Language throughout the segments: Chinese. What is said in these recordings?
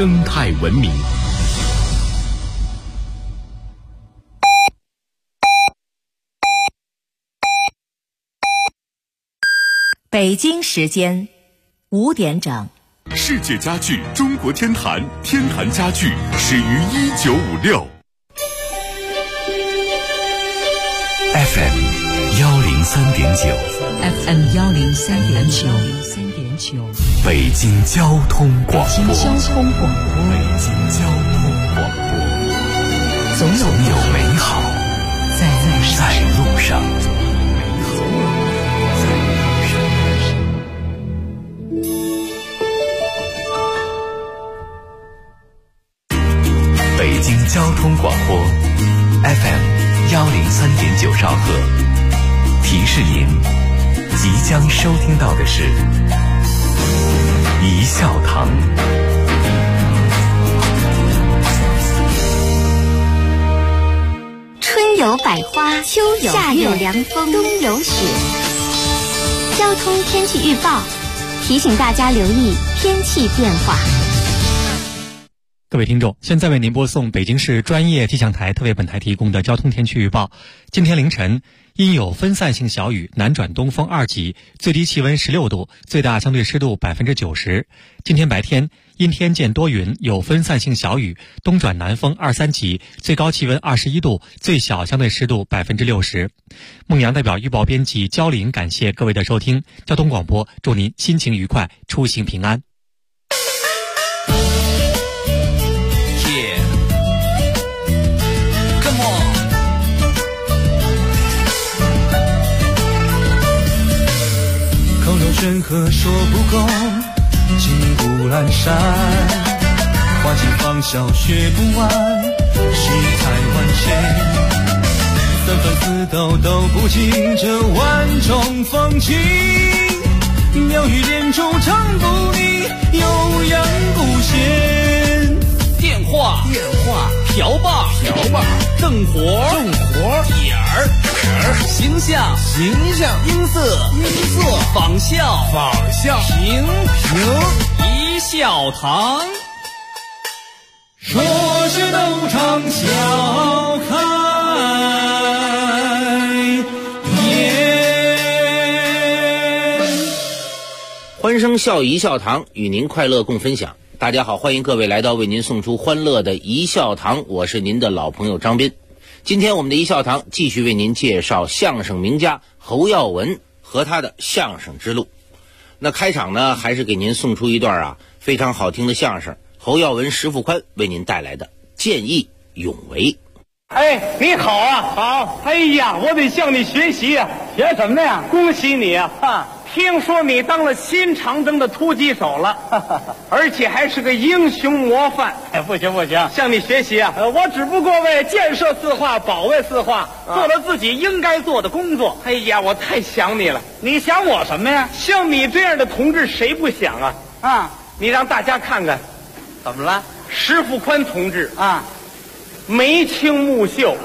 生态文明。 北京时间5点整。 世界家具中国天坛，天坛家具始于1956。FM 103.9 FM 103.9， 北京交通广播。 北京交通广播，总有美好在路上。 北京交通广播 FM 103.9兆赫，提示您即将收听到的是一笑堂。 春有百花，秋有夏有凉风，冬有雪。交通天气预报提醒大家留意天气变化。 各位听众，现在为您播送北京市专业气象台特为本台提供的交通天气预报。今天凌晨阴有分散性小雨，南转东风2级，最低气温16度，最大相对湿度90%。今天白天阴天见多云，有分散性小雨，东转南风2、3级，最高气温21度，最小相对湿度60%。孟阳代表预报编辑焦玲感谢各位的收听，交通广播祝您心情愉快，出行平安。 口若悬河说不够，金谷阑珊，花尽芳笑学不完，世态万千，三番四斗都不尽这万种风情，妙语连珠唱不腻，悠扬不歇。 电话瓢把正活点儿形象音色仿效平一笑堂， 说是斗场笑开颜。 欢声笑语一笑堂，与您快乐共分享。大家好，欢迎各位来到为您送出欢乐的一笑堂，我是您的老朋友张斌。今天我们的一笑堂继续为您介绍相声名家侯耀文和他的相声之路。那开场呢，还是给您送出一段非常好听的相声，侯耀文、石富宽为您带来的见义勇为。 哎，你好啊！好。哎呀，我得向你学习啊！学什么呀？恭喜你啊！听说你当了新长征的突击手了，而且还是个英雄模范。哎，不行，向你学习啊！我只不过为建设四化、保卫四化做了自己应该做的工作。哎呀，我太想你了！你想我什么呀？像你这样的同志谁不想啊？啊！你让大家看看，怎么了？石富宽同志啊，眉清目秀，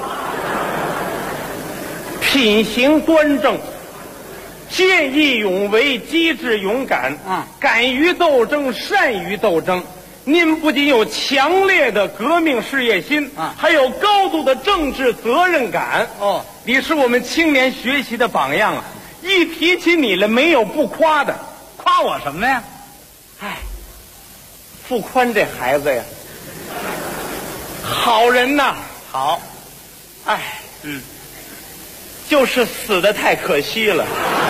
品行端正，见义勇为，机智勇敢，敢于斗争，善于斗争。您不仅有强烈的革命事业心，还有高度的政治责任感。哦，你是我们青年学习的榜样啊！一提起你来，没有不夸的。夸我什么呀？哎，富宽这孩子呀，好人呐，好。哎，就是死得太可惜了。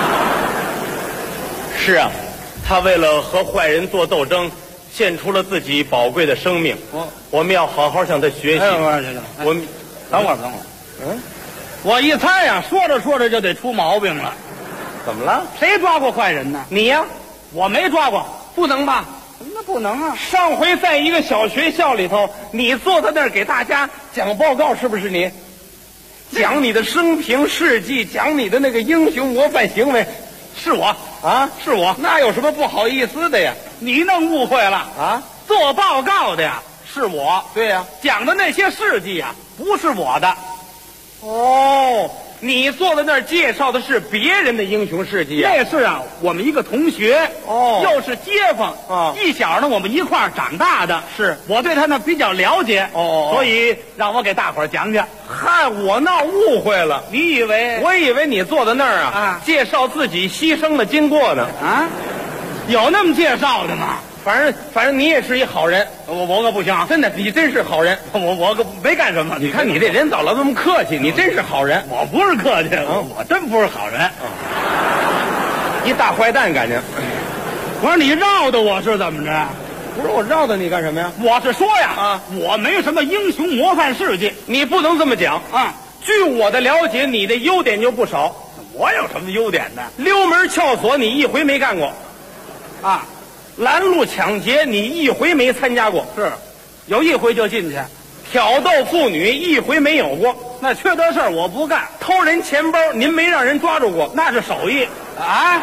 是啊，他为了和坏人做斗争，献出了自己宝贵的生命。我们要好好向他学习。我们等会儿。我一猜呀，说着说着就得出毛病了。怎么了？谁抓过坏人呢？你呀，我没抓过。不能吧？那不能啊！上回在一个小学校里头，你坐在那儿给大家讲报告，是不是你？讲你的生平事迹，讲你的那个英雄模范行为，是我啊，是我。那有什么不好意思的呀？你弄误会了啊！做报告的呀是我，对呀，讲的那些事迹呀不是我的。哦， 你坐在那儿介绍的是别人的英雄事迹啊？ 那是啊，我们一个同学，又是街坊一小呢，我们一块儿长大的， 是我对他呢比较了解，所以让我给大伙儿讲讲。 嗨，我闹误会了， 你以为？ 我以为你坐在那儿啊，介绍自己牺牲的经过呢。 啊，有那么介绍的吗？ 反正你也是一好人， 我可不行， 真的，你真是好人。 我可没干什么。 你看你这人早老这么客气，你真是好人。 我不是客气，我真不是好人， 一大坏蛋感觉。 我说你绕的我是怎么着？ 不是我绕着你干什么呀？ 我是说呀，我没什么英雄模范事迹。 你不能这么讲啊！据我的了解，你的优点就不少。 我有什么优点呢？ 溜门撬锁你一回没干过， 啊， 拦路抢劫你一回没参加过， 是，有一回就进去。 挑逗妇女一回没有过， 那缺德事儿我不干。 偷人钱包您没让人抓住过， 那是手艺啊。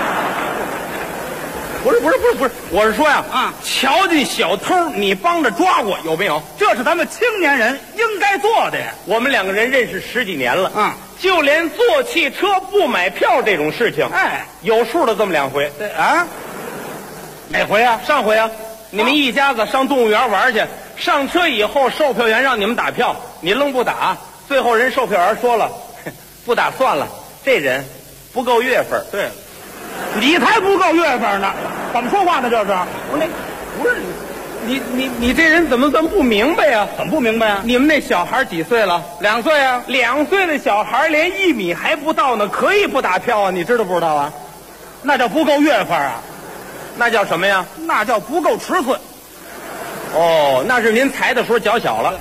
不是，我是说呀，瞧见小偷你帮着抓过有没有？ 这是咱们青年人应该做的呀。 我们两个人认识10几年了，就连坐汽车不买票这种事情，有数的这么2回。 对啊，哪回啊？ 上回啊，你们一家子上动物园玩去，上车以后售票员让你们打票，你愣不打，最后人售票员说了，不打算了，这人不够月份。 对了。你才不够月份呢，怎么说话呢？这是不是你这人怎么这么不明白呀？ 怎么不明白啊？ 你们那小孩几岁了 ？2岁啊 ！2岁的小孩连1米还不到呢，可以不打票啊？你知道不知道啊？ 那叫不够月份啊？ 那叫什么呀？ 那叫不够尺寸。 哦，那是您裁的时候脚小了。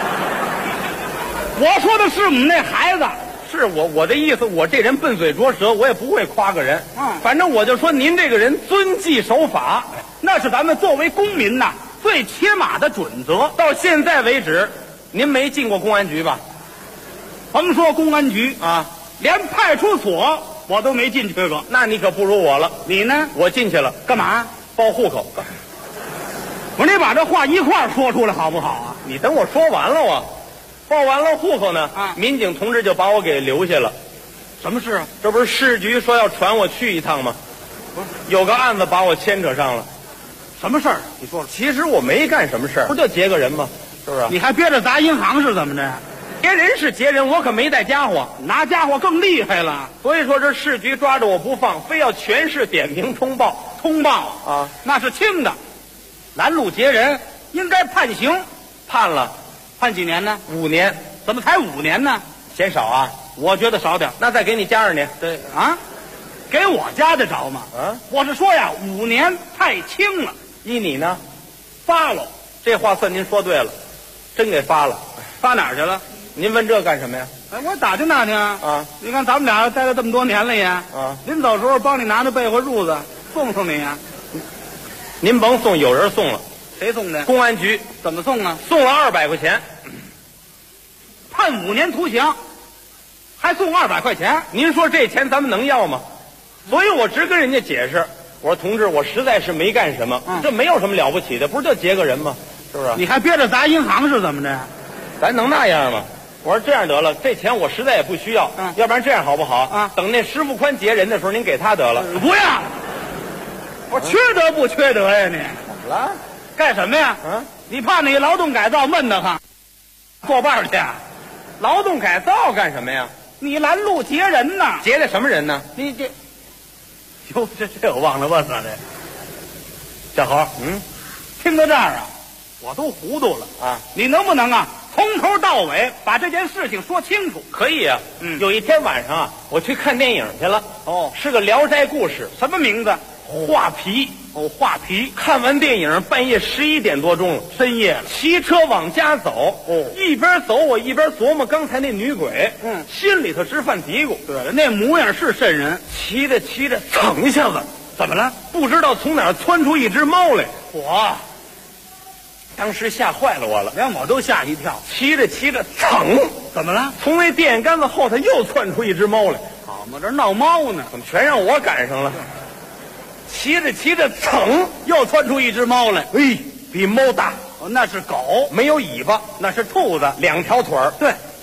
我说的是我们那孩子。 是我的意思，我这人笨嘴拙舌，我也不会夸个人。反正我就说您这个人遵纪守法， 那是咱们作为公民呐最起码的准则。 到现在为止，您没进过公安局吧？ 甭说公安局啊， 连派出所我都没进去过。 那你可不如我了。 你呢？ 我进去了， 干嘛？ 报户口。 我说你把这话一块儿说出来好不好啊？ 你等我说完了啊。报完了户口呢，民警同志就把我给留下了。 什么事啊？ 这不是市局说要传我去一趟吗？有个案子把我牵扯上了。 什么事儿？你说说。 其实我没干什么事儿，不就劫个人吗？是不是？ 你还憋着砸银行是怎么着？ 劫人是劫人，我可没带家伙， 拿家伙更厉害了。 所以说这市局抓着我不放，非要全市点名通报。 通报啊， 那是轻的，拦路劫人应该判刑。 判了。 判几年呢 ？5年。 怎么才5年呢？ 嫌少啊？ 我觉得少点。 那再给你加2年。 对啊，给我加得着吗？我是说呀，5年太轻了。 依你呢？ 发了。 这话算您说对了，真给发了。 发哪儿去了？ 您问这干什么呀？ 我打听打听啊。你看咱们俩待了这么多年了也。临走时候帮你拿着被窝褥子送送你呀。 您甭送，有人送了。 谁送的？ 公安局。 怎么送啊？ 送了200块钱， 判5年徒刑，还送200块钱。 您说这钱咱们能要吗？所以我直跟人家解释，我说同志，我实在是没干什么，这没有什么了不起的，不是就劫个人吗？是不是？ 你还憋着砸银行是怎么着？ 咱能那样吗？我说这样得了，这钱我实在也不需要，要不然这样好不好？等那石富宽劫人的时候，您给他得了。 不要！我缺德不缺德呀你？ 怎么了？ 干什么呀？你怕你劳动改造闷得慌，作伴去？ 劳动改造干什么呀？ 你拦路劫人呐？ 劫的什么人呢？ 你这，哟，这我忘了问了。这小侯，听到这儿啊，我都糊涂了啊！你能不能啊，从头到尾把这件事情说清楚？ 可以啊。有一天晚上啊，我去看电影去了。是个《聊斋故事》， 什么名字？ 画皮。 画皮。 看完电影半夜11点多钟了， 深夜了， 骑车往家走。一边走我一边琢磨刚才那女鬼，心里头直犯嘀咕。 对了，那模样是瘆人。 骑着骑着，噌一下子， 怎么了？ 不知道从哪儿窜出一只猫来。 我当时吓坏了我了， 连我都吓一跳。 骑着骑着，噌， 怎么了？ 从那电线杆子后头又窜出一只猫来。 好嘛，这闹猫呢， 怎么全让我赶上了？骑着骑着，噌， 又窜出一只猫来。 比猫大。 那是狗， 没有尾巴， 那是兔子， 2条腿儿。 对，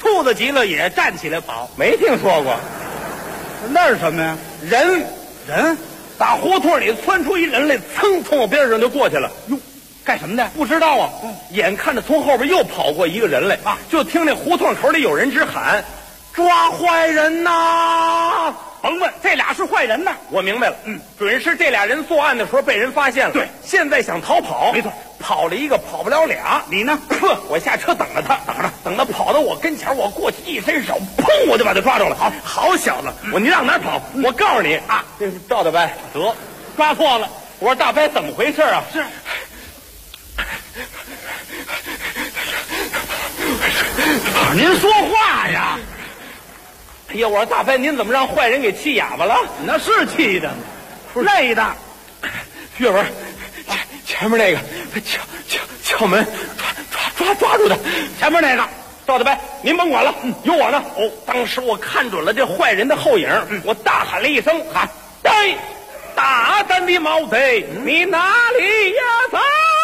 兔子急了也站起来跑， 没听说过。 那是什么呀？ 人打胡同里窜出一人来，噌从我边上就过去了。 哟，干什么的？ 不知道啊。眼看着从后边又跑过一个人来啊，就听那胡同口里有人直喊：“抓坏人呐！”甭问，这俩是坏人呐。我明白了，准是这俩人作案的时候被人发现了。对，现在想逃跑， 没错， 跑了一个，跑不了俩。 你呢？ 我下车等着他，等他跑到我跟前，我过去一伸手，砰，我就把他抓住了。好小子，你让哪儿跑？我告诉你啊，这是赵大伯，得抓错了。我说大伯怎么回事啊？是。 您说话呀！ 哎呀，我说大伯，您怎么让坏人给气哑巴了？ 那是气的，累的。 月文，前面那个敲门，抓住他！前面那个赵大伯，您甭管了，有我呢。哦，当时我看准了这坏人的后影，我大喊了一声：“喊！对，大胆的毛贼，你哪里呀走？”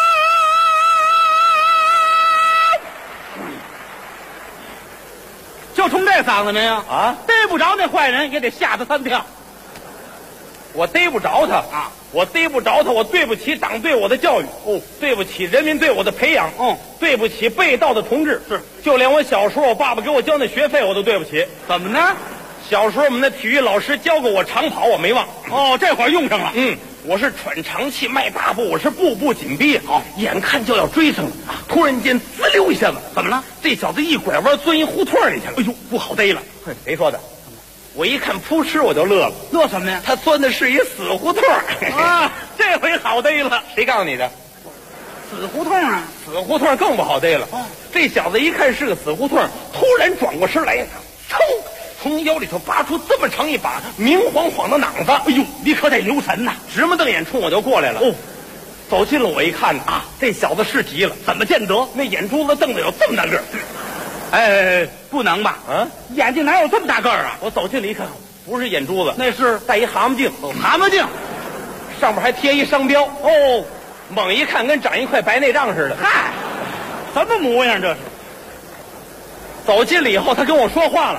就冲这嗓子没有啊？ 逮不着那坏人也得吓他3跳。 我逮不着他啊！我逮不着他，我对不起党对我的教育，对不起人民对我的培养，对不起被盗的同志。是，就连我小时候我爸爸给我交那学费我都对不起。 怎么呢？ 小时候我们的体育老师教过我长跑，我没忘。 这会儿用上了。 我是喘长气迈大步，我是步步紧逼。眼看就要追上了，突然间滋溜一下子， 怎么了？ 这小子一拐弯钻一胡同里去了。哎呦，不好逮了！谁说的？我一看扑哧我就乐了。 乐什么呀？ 他钻的是一死胡同啊！这回好逮了。 谁告诉你的？ 死胡同啊！ 死胡同更不好逮了。这小子一看是个死胡同，突然转过身来，噌，从腰里头拔出这么长一把明晃晃的榔子。 哎呦，你可得留神呐！ 直目瞪眼冲我就过来了。走近了我一看啊，这小子是急了。 怎么见得？ 那眼珠子瞪得有这么大个儿。 哎，不能吧？眼睛哪有这么大个儿啊？ 我走近了一看，不是眼珠子， 那是戴一蛤蟆镜。 蛤蟆镜上面还贴一商标。猛一看跟长一块白内障似的。 嗨，什么模样这是？ 走近了以后，他跟我说话了。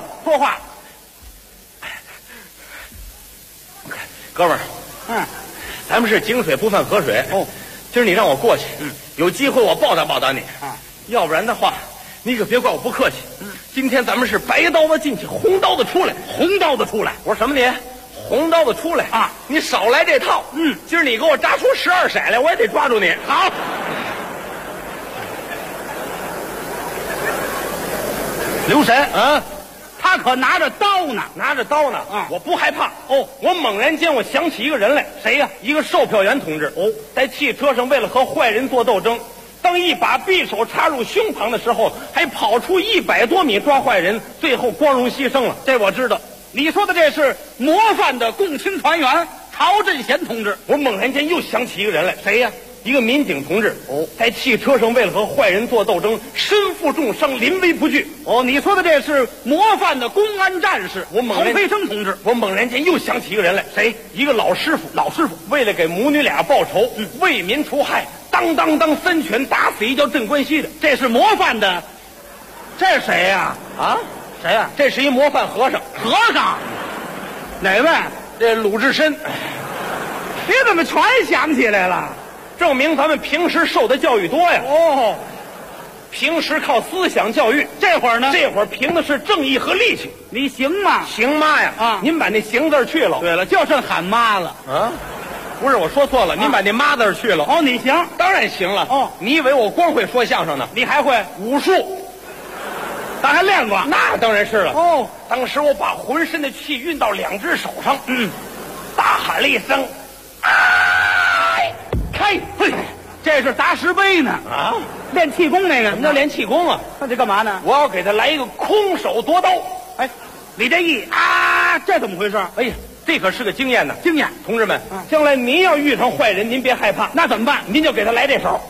哥们儿，咱们是井水不犯河水。今儿你让我过去，有机会我报答报答你啊。要不然的话，你可别怪我不客气。今天咱们是白刀子进去，红刀子出来。 红刀子出来？ 我说什么你？红刀子出来啊！你少来这套。今儿你给我扎出12色来，我也得抓住你。 好。留神啊！他可拿着刀呢， 我不害怕。我猛然间我想起一个人来。谁呀？一个售票员同志。在汽车上为了和坏人做斗争，当一把匕首插入胸膛的时候，还跑出100多米抓坏人，最后光荣牺牲了。 这我知道。你说的这是模范的共青团员曹振贤同志。 我猛然间又想起一个人来。谁呀？一个民警同志。在汽车上为了和坏人做斗争，身负重伤，临危不惧。 你说的这是模范的公安战士曹飞生同志。 我猛然间又想起一个人来。 谁？ 一个老师傅。为了给母女俩报仇，为民除害，当3拳打死一叫镇关西的。 这是模范的。这是谁呀？谁呀？ 这是一模范和尚。 和尚？哪位？ 这鲁智深。 你怎么全想起来了？ 证明咱们平时受的教育多呀。平时靠思想教育， 这会儿呢？ 这会儿凭的是正义和力气。 你行吗？ 行妈呀！您把那行字去了。 对了，就剩喊妈了。 不是，我说错了，您把那妈字去了。 你行， 当然行了。你以为我光会说相声呢？ 你还会武术？ 咱还练过？ 那当然是了。当时我把浑身的气运到2只手上，大喊了一声：“哎！” 嘿，这是砸石碑呢练气功那个。 什么叫练气功啊？ 那这干嘛呢？ 我要给他来一个空手夺刀。 你这这怎么回事？ 哎呀，这可是个经验呢。 经验， 同志们，将来您要遇上坏人，您别害怕。 那怎么办？ 您就给他来这手。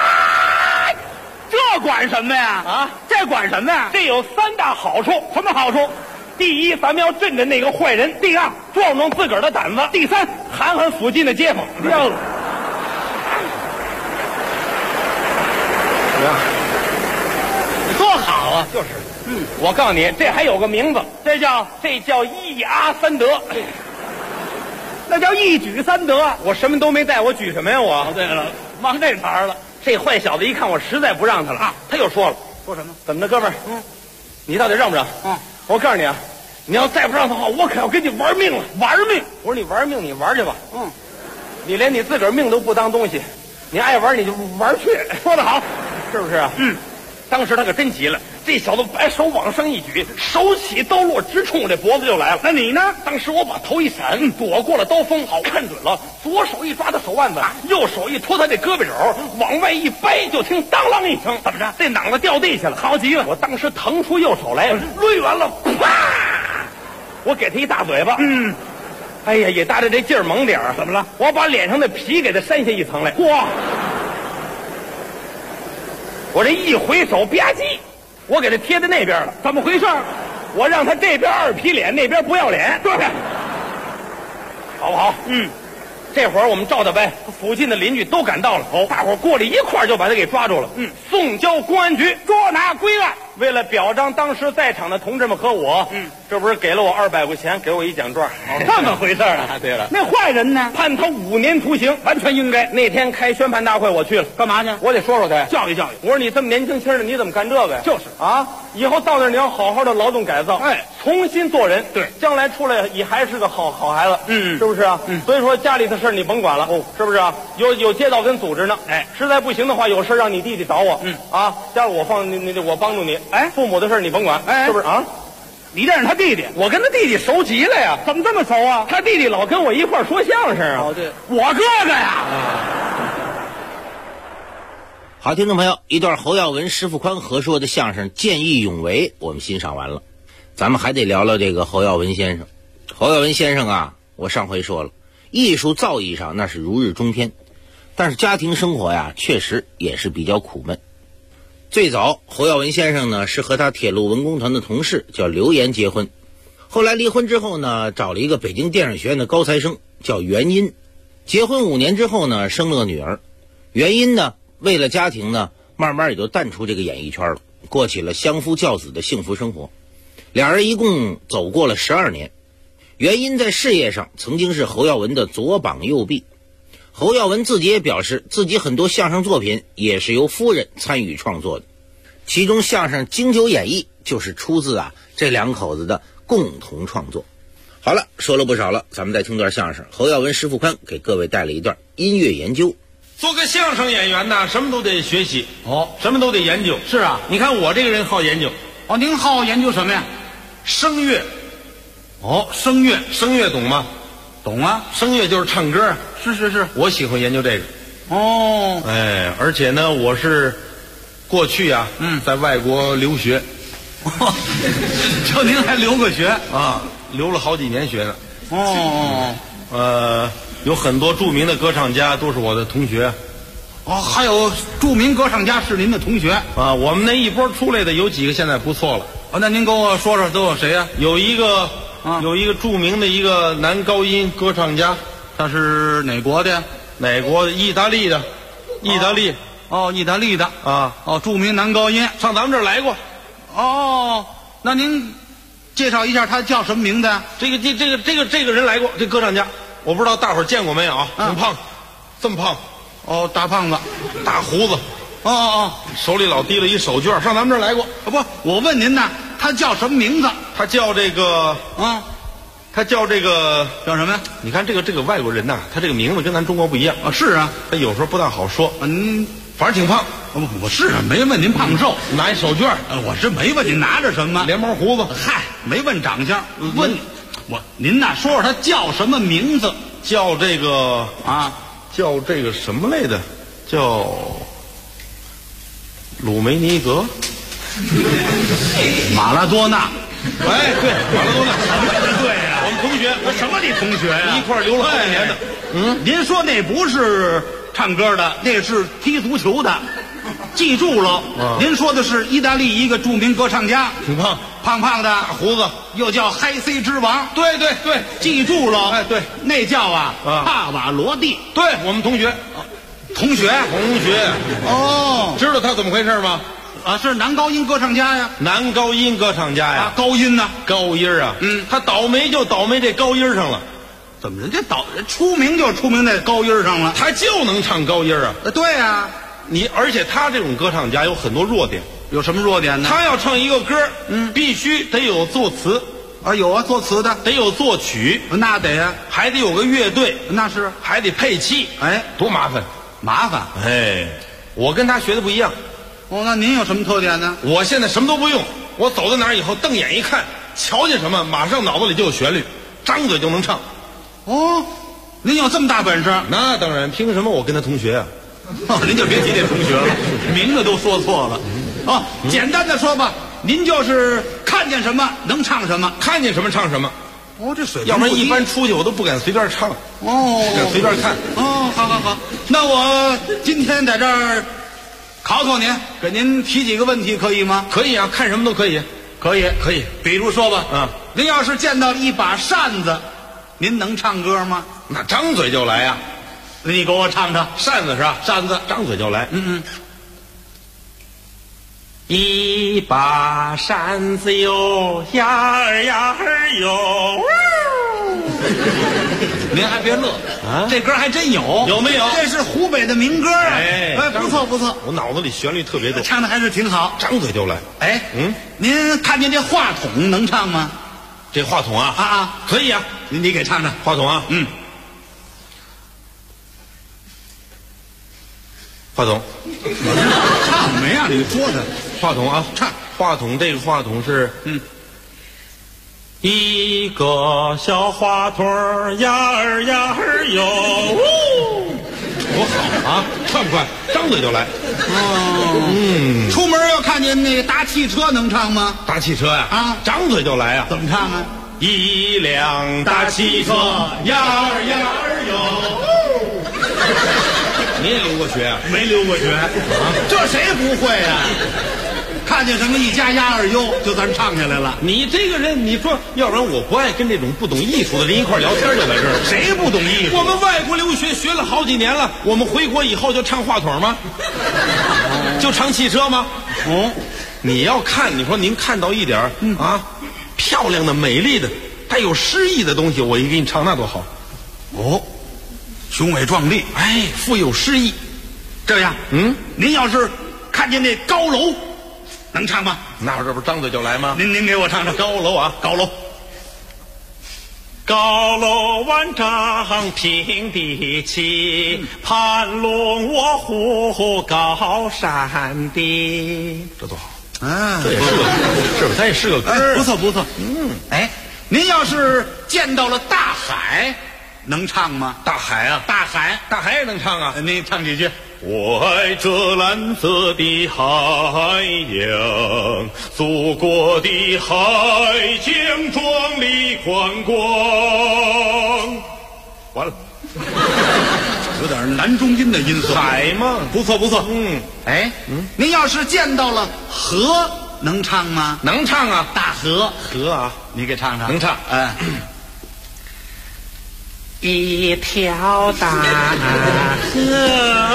这管什么呀？这管什么呀？ 这有3大好处。 什么好处？ 第一，咱们要镇着那个坏人；第二，壮壮自个儿的胆子；第三，喊喊附近的街坊。 多好啊！ 啊，就是。我告诉你，这还有个名字，这叫一阿三德。 那叫一举三得。 我什么都没带，我举什么呀我？ 哦，对了，忙这茬了。 这坏小子一看我实在不让他了啊，他又说了， 说什么？ 怎么的，哥们儿？你到底让不让？我告诉你啊，你要再不让的话，我可要跟你玩命了。 玩命？ 我说你玩命，你玩去吧。你连你自个儿命都不当东西，你爱玩你就玩去。 说得好， 是不是啊？当时他可真急了，这小子把手往上一举，手起刀落，直冲我这脖子就来了。 那你呢？ 当时我把头一闪，躲过了刀锋，好看准了，左手一抓他手腕子，右手一托他这胳膊肘，往外一掰，就听当啷一声，怎么着？这脑袋掉地下了，好极了！我当时腾出右手来，抡圆了，啪！我给他一大嘴巴。哎呀，也搭着这劲儿猛点儿。 怎么了？ 我把脸上的皮给他扇下一层来。 哇！ 我这一回手，吧唧，我给他贴在那边了。 怎么回事？ 我让他这边二皮脸，那边不要脸， 对， 好不好？这会儿我们赵大伯附近的邻居都赶到了，大伙儿过来一块儿就把他给抓住了，送交公安局捉拿归案。 为了表彰当时在场的同志们和我，这不是给了我200块钱，给我一奖状。 这么回事啊？ 对了， 那坏人呢？ 判他5年徒刑， 完全应该。 那天开宣判大会我去了， 干嘛去？ 我得说说他， 教育教育。 我说你这么年轻轻的，你怎么干这个呀？ 就是啊，以后到那儿你要好好的劳动改造，重新做人。 对， 将来出来也还是个好孩子。是不是啊？所以说家里的事你甭管了，是不是啊？有街道跟组织呢。实在不行的话，有事让你弟弟找我。家里我我帮助你。父母的事你甭管。是不是啊？ 你认识他弟弟？ 我跟他弟弟熟极了呀。 怎么这么熟啊？ 他弟弟老跟我一块儿说相声啊。 对，我哥哥呀。 好，听众朋友，一段侯耀文、石富宽合说的相声《见义勇为》我们欣赏完了，咱们还得聊聊这个侯耀文先生。侯耀文先生啊，我上回说了，艺术造诣上那是如日中天，但是家庭生活呀，确实也是比较苦闷。最早侯耀文先生呢是和他铁路文工团的同事叫刘岩结婚，后来离婚之后呢，找了一个北京电影学院的高材生叫袁殷，结婚5年之后呢，生了个女儿。袁殷呢为了家庭呢，慢慢也就淡出这个演艺圈了，过起了相夫教子的幸福生活。俩人一共走过了12年。袁殷在事业上曾经是侯耀文的左膀右臂。侯耀文自己也表示，自己很多相声作品也是由夫人参与创作的，其中相声《经久演义》就是出自这两口子的共同创作。好了，说了不少了，咱们再听段相声。侯耀文、石富宽给各位带了一段音乐研究。 做个相声演员呢，什么都得学习，什么都得研究。 是啊， 你看我这个人好研究。 您好研究什么呀？ 声乐。 声乐， 声乐懂吗？ 懂啊， 声乐就是唱歌。 是， 我喜欢研究这个。而且呢，我是过去在外国留学。 就您还留个学啊？留了好几年学呢。有很多著名的歌唱家都是我的同学。 还有著名歌唱家是您的同学啊？我们那一波出来的有几个现在不错了。 那您跟我说说都有谁呀？ 有一个著名的一个男高音歌唱家。 他是哪国的？ 哪国的？意大利的。意大利。 意大利的啊。 著名男高音， 上咱们这儿来过。 那您介绍一下他叫什么名字呀？ 这个人来过，这歌唱家，我不知道大伙儿见过没有啊？挺胖，这么胖。 大胖子， 大胡子。手里老提了一手绢，上咱们这儿来过。 不，我问您呢，他叫什么名字？ 他叫这个他叫这个叫什么呀？ 你看这个外国人呐，他这个名字跟咱中国不一样。 是啊， 他有时候不大好说。反正挺胖。 我是没问您胖瘦， 拿一手绢。 我是没问您拿着什么， 连毛胡子。 嗨，没问长相，问您呐，说说他叫什么名字？ 叫这个叫这个什么来的？叫鲁梅尼格。 马拉多纳。 对，马拉多纳。 对呀， 我们同学。 什么你同学呀？ 一块留了好几年的。 您说那不是唱歌的，那是踢足球的。记住了，您说的是意大利一个著名歌唱家， 挺胖， 胖的， 大胡子， 又叫嗨 C 之王。 对， 记住了。 对， 那叫帕瓦罗蒂。 对，我们同学。 同学。 知道他怎么回事吗？ 啊，是男高音歌唱家呀。 男高音歌唱家呀。 高音呢？ 高音啊。他倒霉就倒霉这高音上了。 怎么人家出名就出名在高音上了？ 他就能唱高音啊。 对呀。 而且他这种歌唱家有很多弱点。 有什么弱点呢？ 他要唱一个歌，必须得有作词。 啊，有啊，作词的， 得有作曲， 那得呀， 还得有个乐队， 那是， 还得配器， 哎， 多麻烦， 麻烦， 哎，我跟他学的不一样。 哦，那您有什么特点呢？ 我现在什么都不用，我走到哪儿以后，瞪眼一看，瞧见什么，马上脑子里就有旋律，张嘴就能唱。 哦，您有这么大本事？ 那当然，凭什么我跟他同学啊？ 您就别提这同学了，名字都说错了。哦，简单的说吧。您就是看见什么能唱什么， 看见什么唱什么。 哦，这水平要不然一般出去我都不敢随便唱。 哦， 不敢随便看。 哦，好，那我今天在这儿考考您，给您提几个问题，可以吗？ 可以啊，看什么都可以。 可以。比如说吧，您要是见到一把扇子，您能唱歌吗？ 那张嘴就来呀。 你给我唱唱扇子是吧？ 扇子， 张嘴就来。 一把扇子哟，呀儿呀儿哟。 您还别乐啊，这歌还真有， 有没有？ 这是湖北的民歌啊！哎，不错。 我脑子里旋律特别多， 唱的还是挺好。 张嘴就来。 哎，您看见这话筒能唱吗？ 这话筒啊，可以啊， 你给唱唱话筒啊。话筒， 唱没让你说他。 话筒啊， 唱话筒，这个话筒是一个小话筒呀儿呀儿哟， 多好啊！快不快？张嘴就来。 出门要看见那个搭汽车能唱吗？ 搭汽车呀，张嘴就来啊。 怎么唱啊？ 一辆大汽车呀儿呀儿哟。你也留过学啊？ 没留过学啊？这谁不会啊？看见什么一家呀儿哟，就咱唱下来了。 你这个人，你说，要不然我不爱跟这种不懂艺术的人一块聊天就在这儿。 谁不懂艺术？ 我们外国留学学了好几年了，我们回国以后就唱话筒吗？就唱汽车吗？你要看，你说您看到一点漂亮的、美丽的、带有诗意的东西，我一给你唱，那多好。 雄伟壮丽， 哎，富有诗意。 这样，您要是看见那高楼，能唱吗？ 那这不张嘴就来吗？ 您给我唱唱高楼啊， 高楼。 高楼万丈平地起，盘龙卧虎高山低。 这多好啊！这也是个，是不是？它也是个歌。 不错。哎，您要是见到了大海，能唱吗？ 大海啊， 大海也能唱啊。 您唱几句。 我爱这蓝色的海洋，祖国的海江壮丽宽广。完了， 有点男中音的音色。 海嘛， 不错。您要是见到了河，能唱吗？ 能唱啊， 大河啊， 你给唱唱。 能唱。 一条大河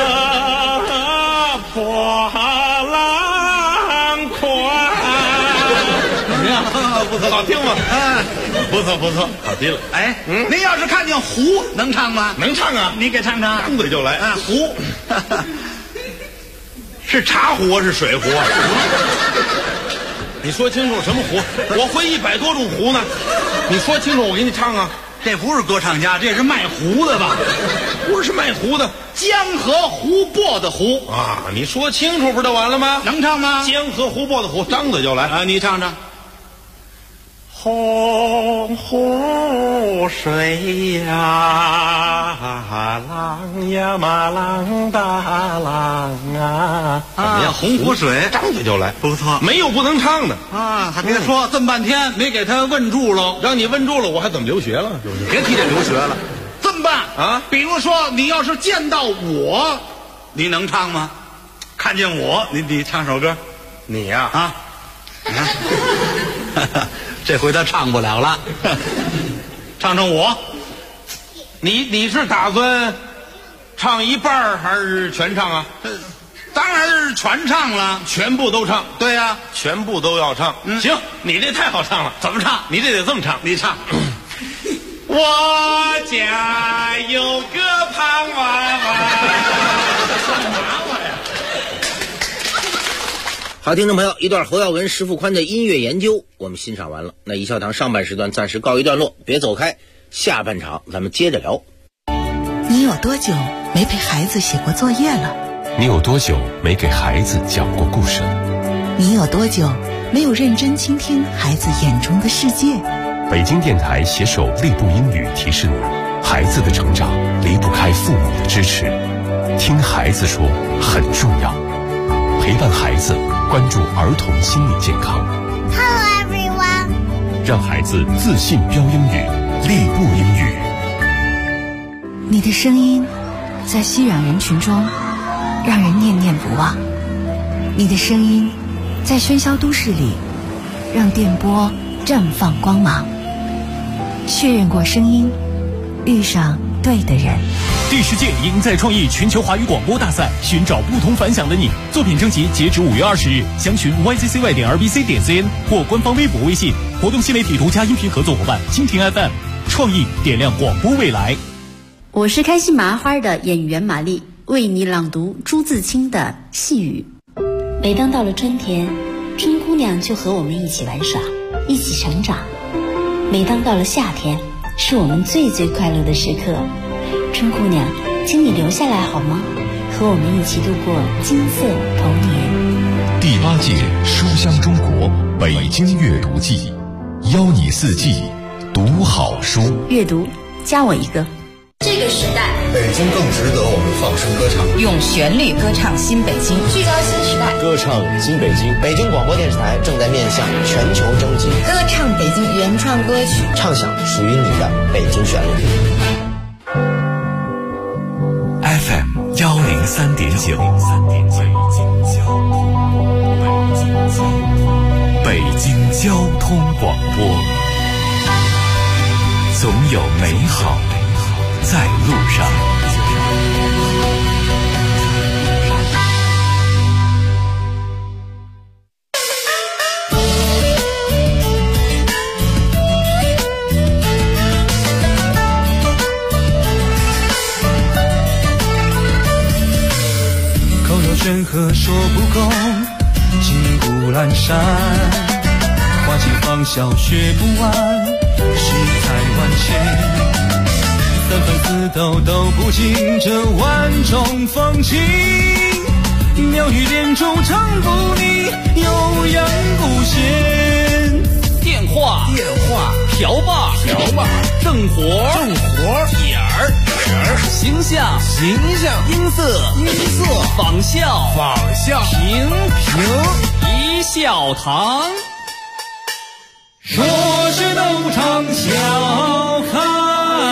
波浪宽。 怎么样？不错， 好听吗？ 不错， 好极了。 哎，您要是看见湖，能唱吗？ 能唱啊， 你给唱唱。 张嘴就来。 湖是茶壶是水壶啊？你说清楚什么湖？我会100多种湖呢。你说清楚，我给你唱啊。 这不是歌唱家，这是卖壶的吧？ 不是卖壶的， 江河湖泊的湖啊！你说清楚不就完了吗？ 能唱吗？ 江河湖泊的湖，张嘴就来啊！你唱唱。 洪湖水呀，浪呀嘛浪大浪啊！ 怎么样？ 洪湖水， 张嘴就来， 不错， 没有不能唱的啊！还别说，这么半天没给他问住喽， 让你问住了，我还怎么留学了？是不是？ 别提这留学了，这么办啊？ 比如说，你要是见到我，你能唱吗？看见我，你唱首歌， 你呀这回他唱不了了，唱我。 你是打算唱一半还是全唱啊？ 当然是全唱了， 全部都唱。 对呀， 全部都要唱。行，你这太好唱了。 怎么唱？ 你这得这么唱。 你唱。 我家有个胖娃娃。 干嘛呀？ 好，听众朋友，一段侯耀文、石富宽的音乐研究我们欣赏完了。那一笑堂上半时段暂时告一段落，别走开，下半场咱们接着聊。 你有多久没陪孩子写过作业了？ 你有多久没给孩子讲过故事了？ 你有多久没有认真倾听孩子眼中的世界？ 北京电台携手立步英语提示你，孩子的成长离不开父母的支持，听孩子说很重要，陪伴孩子，关注儿童心理健康。 Hello everyone， 让孩子自信飙英语，立步英语。 你的声音在熙攘人群中让人念念不忘，你的声音在喧嚣都市里让电波绽放光芒。确认过声音，遇上对的人。 第10届赢在创意全球华语广播大赛，寻找不同凡响的你。作品征集截止5月20日，详询 yccy.rbc.cn 或官方微博微信。活动新媒体独家音频合作伙伴蜻蜓 FM， 创意点亮广播未来。 我是开心麻花的演员玛丽，为你朗读朱自清的细雨。每当到了春天，春姑娘就和我们一起玩耍，一起成长。每当到了夏天，是我们最最快乐的时刻。春姑娘，请你留下来好吗？和我们一起度过金色童年。 第8届书香中国北京阅读季，邀你四季读好书。 阅读，加我一个。 这个时代， 北京更值得我们放声歌唱， 用旋律歌唱新北京，聚焦新时代， 歌唱新北京。北京广播电视台正在面向全球征集， 歌唱北京原创歌曲， 唱响属于你的北京旋律。 FM 103.9，北京交通广播，总有美好在路上。 口有悬河说不够，金谷阑珊，花尽芳笑学不完，世态万千。三番四斗都不尽这万种风情，妙语连珠唱不腻，悠扬不闲。 电话瓢把正活点儿形象音色仿效平一笑堂。 说是斗场笑看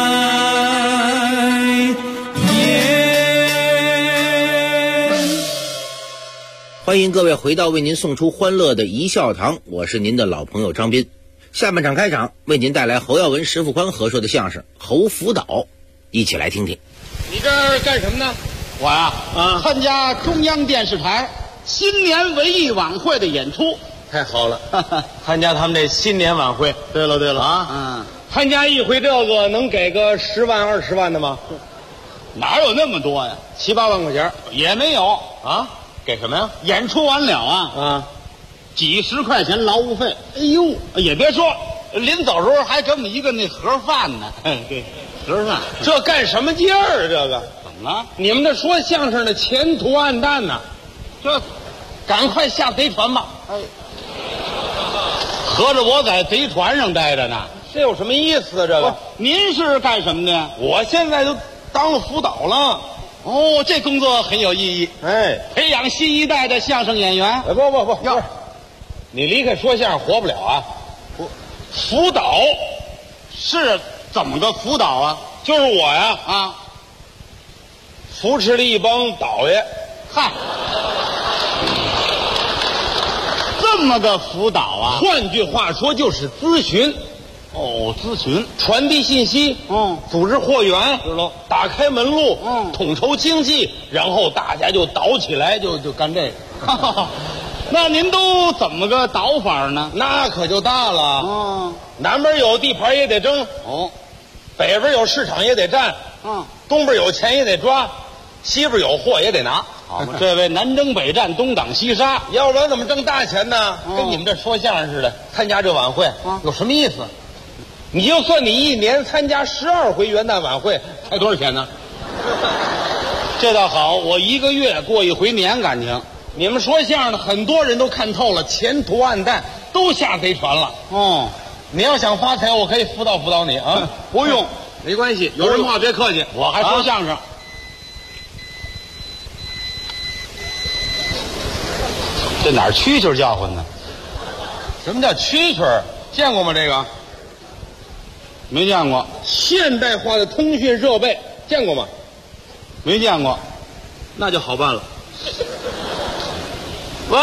欢迎各位回到为您送出欢乐的一笑堂，我是您的老朋友张斌。下半场开场，为您带来侯耀文、石富宽合说的相声《侯辅导》，一起来听听。 你这儿干什么呢？ 我呀，参加中央电视台新年文艺晚会的演出。 太好了，参加他们这新年晚会。对了啊，参加一回这个能给个10万20万的吗？ 哪有那么多呀 ？7、8万块钱也没有啊？给什么呀？ 演出完了啊，几十块钱劳务费。哎呦，也别说，临走时候还给我们一个那盒饭呢。对，盒饭， 这干什么劲儿？这个怎么了？ 你们这说相声的前途暗淡呐， 这赶快下贼船吧。 哎， 合着我在贼船上待着呢， 这有什么意思啊？这个， 您是干什么的？ 我现在就当了辅导了。 哦，这工作很有意义。 哎， 培养新一代的相声演员。 不，你离开说相声活不了啊！辅导是怎么个辅导啊？ 就是我呀扶持了一帮导爷。 嗨，这么个辅导啊？ 换句话说就是咨询。 哦，咨询， 传递信息，组织货源，知道，打开门路，统筹经济，然后大家就倒起来，就干这个。 那您都怎么个倒法呢？ 那可就大了。南边有地盘也得争，北边有市场也得占，东边有钱也得抓，西边有货也得拿。 好嘛，这位南征北战，东挡西杀， 要不然怎么挣大钱呢？跟你们这说相声似的，参加这晚会有什么意思？你就算你一年参加12回元旦晚会，才多少钱呢？ 这倒好，我1个月过一回年，感情。 你们说相声的很多人都看透了，前途暗淡，都下贼船了。你要想发财，我可以辅导辅导你啊。 不用， 没关系， 有什么话别客气，我还说相声。这哪儿蛐蛐叫唤呢？ 什么叫蛐蛐？见过吗？这个没见过。 现代化的通讯设备见过吗？ 没见过。 那就好办了。喂，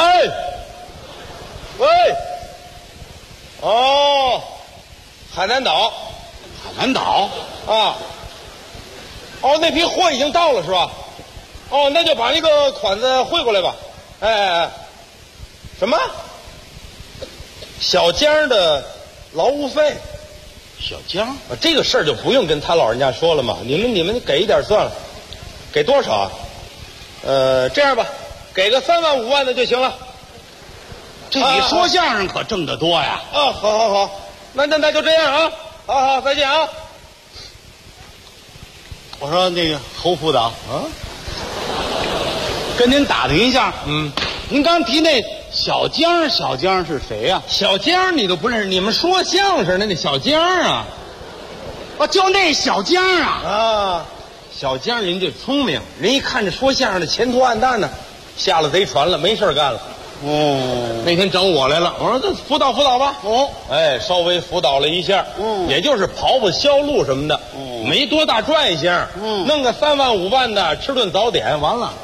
海南岛，啊，那批货已经到了是吧？那就把那个款子汇过来吧。什么？小江的劳务费？ 小江？ 这个事儿就不用跟他老人家说了嘛。你们给一点算了，给多少？这样吧，给个3万5万的就行了。 这你说相声可挣得多呀！ 好，那就这样啊。好，再见啊。 我说那个侯副导跟您打听一下，您刚提那小江是谁呀？ 小江你都不认识？你们说相声那小江啊？ 就那小江啊！ 小江人家聪明，人一看这说相声的前途暗淡呢，下了贼船了，没事干了。那天找我来了，我说这辅导辅导吧。稍微辅导了一下，也就是跑跑销路什么的，没多大赚性。弄个3万5万的，吃顿早点完了。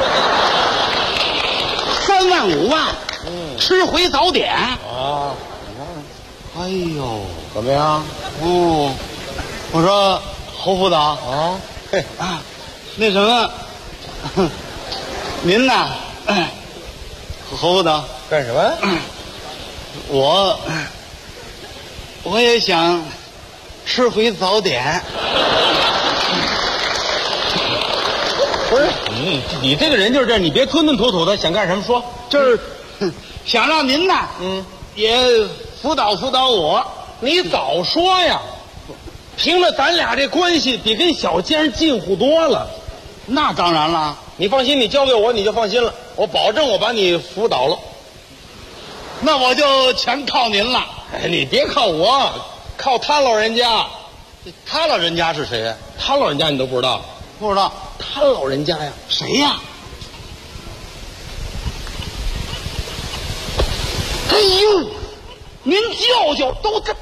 3万5万，吃回早点啊！哎呦， 怎么样？ 我说侯辅导那什么，您呐，侯辅导干什么？ 我也想吃回早点。 不是你这个人就是这样，你别吞吞吐吐的，想干什么说， 就是想让您呐，也辅导辅导我。 你早说呀！凭着咱俩这关系，比跟小江近乎多了。 那当然了， 你放心，你交给我你就放心了，我保证我把你辅导了。 那我就全靠您了。 你别靠我，靠他老人家。 他老人家是谁呀？ 他老人家你都不知道？ 不知道。 他老人家呀？ 谁呀？哎呦，您舅舅都这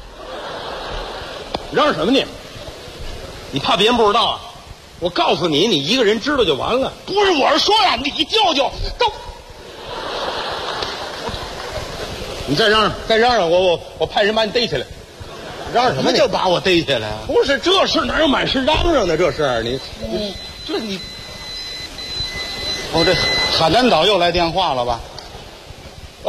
嚷什么你？你怕别人不知道啊？我告诉你，你一个人知道就完了。 不是，我是说呀，你舅舅都…… 你再嚷嚷，我派人把你逮起来。嚷什么？ 就把我逮起来？ 不是，这事哪有满是嚷嚷的？这事你这海南岛又来电话了吧？ 喂，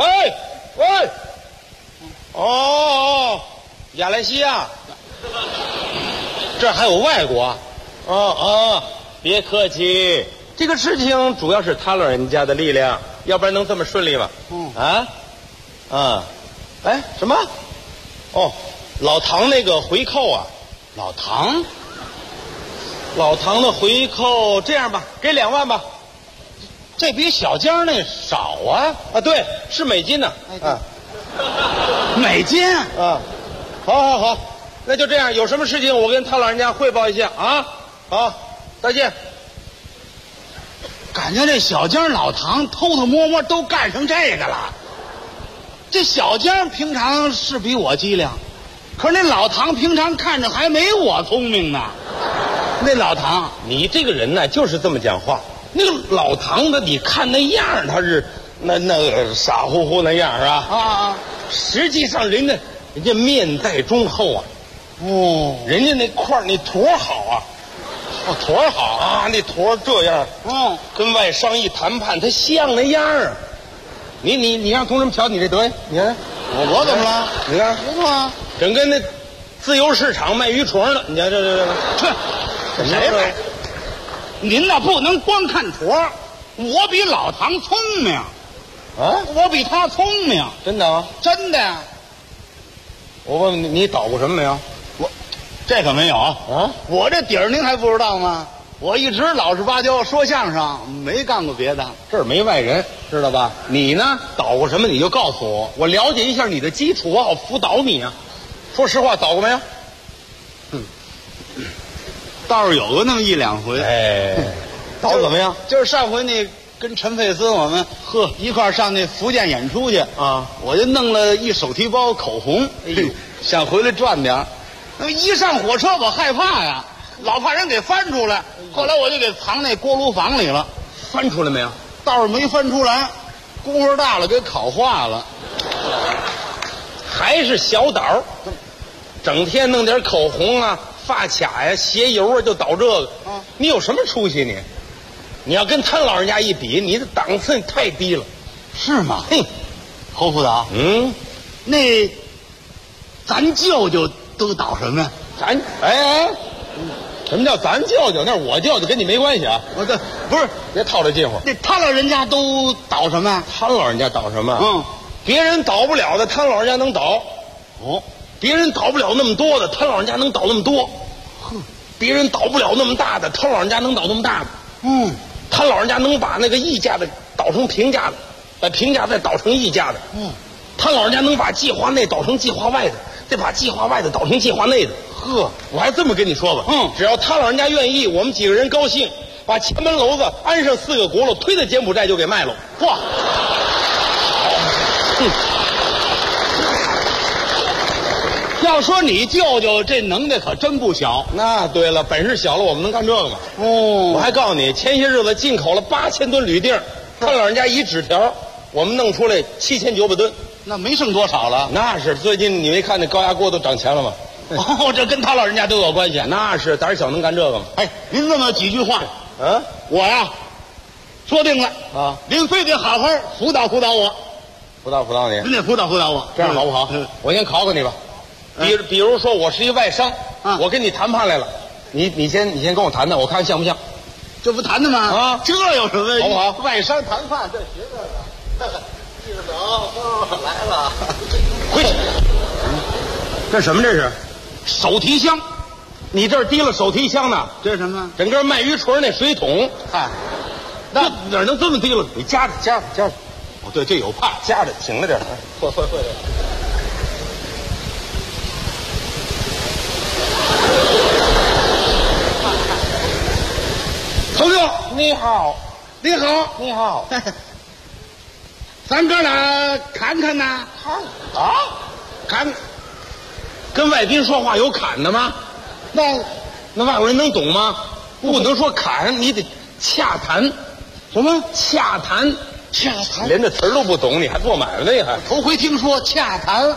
亚来西亚，这还有外国？别客气，这个事情主要是他老人家的力量，要不然能这么顺利吗？什么？老唐那个回扣啊， 老唐的回扣，这样吧，给2万吧。 这比小江那少啊！ 对，是美金呢。 美金啊！好，那就这样。有什么事情我跟他老人家汇报一下啊。好，再见。 感觉这小江老唐偷偷摸摸都干成这个了。这小江平常是比我机灵，可是那老唐平常看着还没我聪明呢。那老唐， 你这个人呢就是这么讲话。那个老唐的，你看那样，他是那傻乎乎那样啊。实际上人家面带忠厚啊。人家那块那坨好啊。 哦，坨好啊，那坨这样，跟外商一谈判，他像那样啊。你让同志们瞧你这德行，你看我怎么了？ 你看不错啊， 整跟那自由市场卖鱼虫的，你看这谁卖？您那不能光看坨，我比老唐聪明啊！ 我比他聪明， 真的吗？ 真的呀！ 我问问你捣过什么没有？ 我这可没有啊！我这底儿您还不知道吗？我一直老实巴交说相声，没干过别的。 这儿没外人，知道吧？你呢，捣过什么你就告诉我，我了解一下你的基础，我好辅导你啊。说实话，捣过没有？ 倒是有个那么一两回。 哎，捣怎么样？ 就是上回那跟陈佩斯我们一块儿上那福建演出去啊，我就弄了一手提包口红，想回来赚点儿。那一上火车我害怕呀，老怕人给翻出来。后来我就给藏那锅炉房里了。 翻出来没有？ 倒是没翻出来，功夫大了给烤化了。 还是小胆儿，整天弄点口红啊、发卡呀、鞋油啊，就捣这个。你有什么出息你？你要跟他老人家一比，你的档次太低了。 是吗？嘿，侯副导，那咱舅舅都捣什么呀？ 咱什么叫咱舅舅？那是我舅舅，跟你没关系啊。不是，别套这近乎。 那他老人家都捣什么呀？ 他老人家捣什么？别人捣不了的，他老人家能捣。别人捣不了那么多的，他老人家能捣那么多。别人捣不了那么大的，他老人家能捣那么大的。他老人家能把那个溢价的捣成平价的，把平价再捣成溢价的。他老人家能把计划内捣成计划外的，再把计划外的捣成计划内的。我还这么跟你说吧，只要他老人家愿意，我们几个人高兴，把前门楼子安上4个轱辘，推到柬埔寨就给卖了。嚯！ 要说你舅舅这能耐可真不小。 那对了，本事小了我们能干这个吗？我还告诉你，前些日子进口了8000吨铝锭，他老人家一纸条，我们弄出来7900吨， 那没剩多少了。 那是最近你没看那高压锅都涨钱了吗？ 这跟他老人家都有关系。 那是胆小能干这个吗？ 您这么几句话，我呀说定了啊，您非得好好辅导辅导我， 辅导你， 您得辅导辅导我， 这样好不好？我先考考你吧。比如说我是一外商，我跟你谈判来了，你先跟我谈谈，我看像不像？ 这不谈的吗？这有什么好不好？ 外商谈判这学着呢，记着走，来了， 回去。这什么？这是手提箱。 你这儿提了手提箱呢？ 这是什么？ 整个卖鱼锤那水桶。那哪能这么提了？你夹着。哦，对，这有怕夹着，挺着点。会。 朋友， 你好， 咱哥俩侃侃呐？ 侃，跟外宾说话有侃的吗？那外国人能懂吗？不能说侃，你得洽谈。 什么？ 洽谈？连这词儿都不懂，你还做买卖呢？还头回听说洽谈。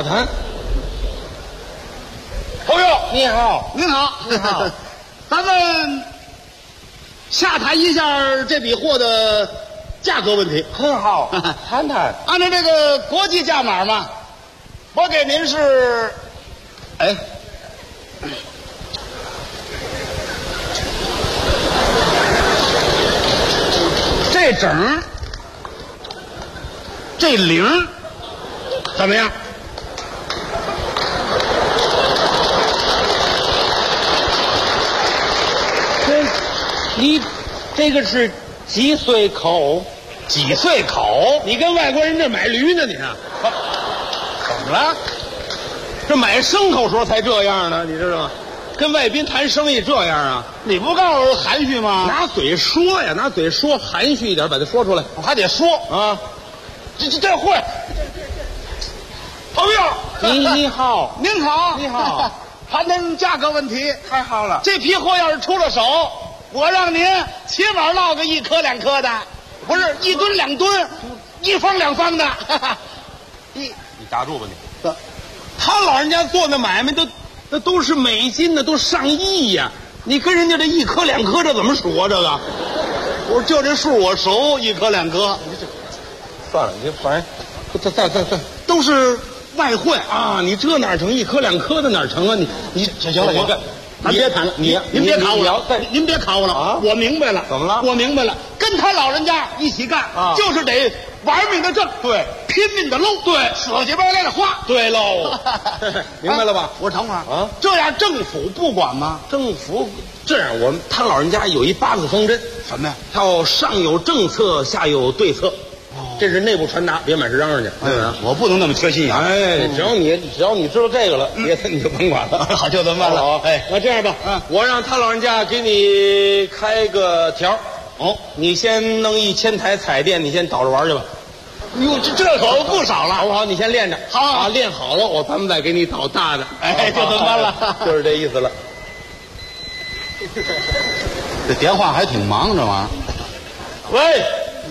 朋友，你好， 咱们洽谈一下这笔货的价格问题。 很好，谈。 按照这个国际价码嘛，我给您是，这整这零怎么样？ 你这个是几岁口？你跟外国人这买驴呢？你看，怎么了？这买牲口时候才这样呢，你知道吗？跟外宾谈生意这样啊？ 你不告诉我含蓄吗？ 拿嘴说呀，含蓄一点，把它说出来。 我还得说啊， 这会。朋友， 你好， 您好，谈价格问题。 太好了， 这批货要是出了手，我让您起码落个1颗2颗的，不是1吨2吨，1方2方的。 你打住吧你！他老人家做那买卖都是美金的，都上亿呀， 你跟人家这1颗2颗这怎么数啊？这个，我说就这数我熟，1颗2颗。 算了，你反正再都是外汇啊！你这哪成1颗2颗的哪成啊？你行了， 咱别谈了，您别考我了，您别考我了啊！我明白了， 怎么了？ 我明白了，跟他老人家一起干啊，就是得玩命的挣，对，拼命的搂，对，死乞白赖的花， 对喽，明白了吧？ 我等会儿啊，这样政府不管吗？ 政府这样，他老人家有一8字方针， 什么呀？ 叫上有政策，下有对策。这是内部传达，别满是嚷嚷去。 我不能那么缺心眼。 哎，只要你知道这个了，别的你就甭管了。 好，就这么办了。 哎，那这样吧，我让他老人家给你开个条。哦，你先弄1000台彩电，你先倒着玩去吧。 哟，这可不少了， 好不好？你先练着。 好啊， 练好了，咱们再给你倒大的。 哎，就这么办了， 就是这意思了。 这电话还挺忙，这玩意儿。 喂，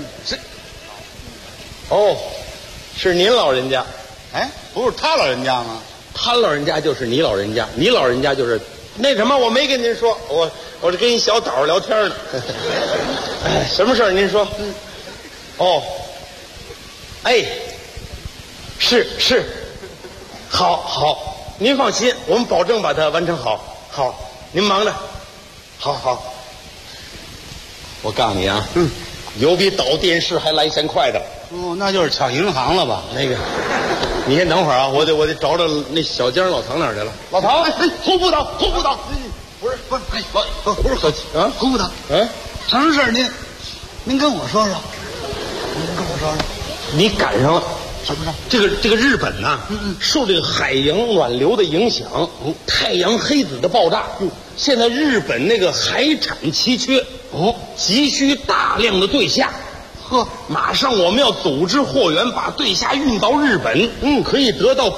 哦，是您老人家。 哎，不是他老人家吗？ 他老人家就是你老人家，你老人家就是那什么，我没跟您说，我这跟一小岛聊天呢。哎，什么事儿您说？哦，哎，是，好，您放心，我们保证把它完成好。好，您忙着。好。我告诉你啊，有比倒电视还来钱快的。 哦，那就是抢银行了吧？ 那个，你先等会儿啊，我得找找那小江老唐哪儿去了。老唐， 偷不倒。不是，不是客气啊，偷不倒。什么事儿您跟我说说。 你赶上了。 什么事？ 这个日本呐，受这个海洋暖流的影响，太阳黑子的爆炸，现在日本那个海产奇缺，急需大量的对虾。马上我们要组织货源把对虾运到日本，可以得到